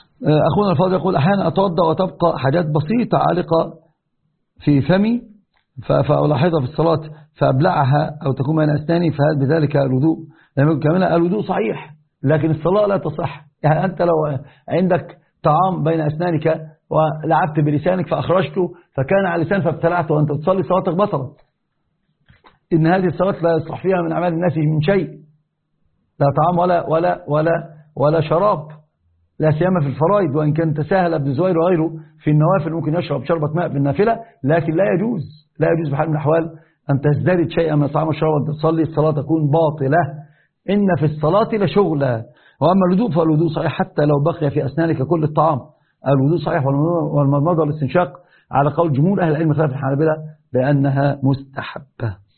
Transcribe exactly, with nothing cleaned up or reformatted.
أخونا الفاضل يقول أحيانا أتوضأ وتبقى حاجات بسيطة عالقة في فمي فألاحظها في الصلاة فأبلعها أو تكون بين أسناني فهل بذلك الوضوء؟ لأنه كمان الوضوء صحيح لكن الصلاة لا تصح. يعني أنت لو عندك طعام بين أسنانك ولعبت بلسانك فأخرجته فكان على لسان فابتلعته وأنت تصلي صلاتك بطلت. إن هذه الصلاة لا يصح فيها من أعمال الناس من شيء، لا طعام ولا ولا ولا ولا شراب، لا سيما في الفرائض. وإن كان تساهل ابن زوير وغيره في النوافل ممكن يشرب شربة ماء بالنافلة، لكن لا يجوز لا يجوز بحال من الأحوال أن تزدرد شيئا من الطعام والشراب وأنت تصلي، الصلاة تكون باطلة. إن في الصلاة لشغلا. وأما الوضوء فالوضوء صحيح حتى لو بقي في أسنانك كل الطعام، الوضوء صحيح. والمضمضة والاستنشاق على قول جمهور أهل العلم خلاف الحنابلة بأنها مستحبة.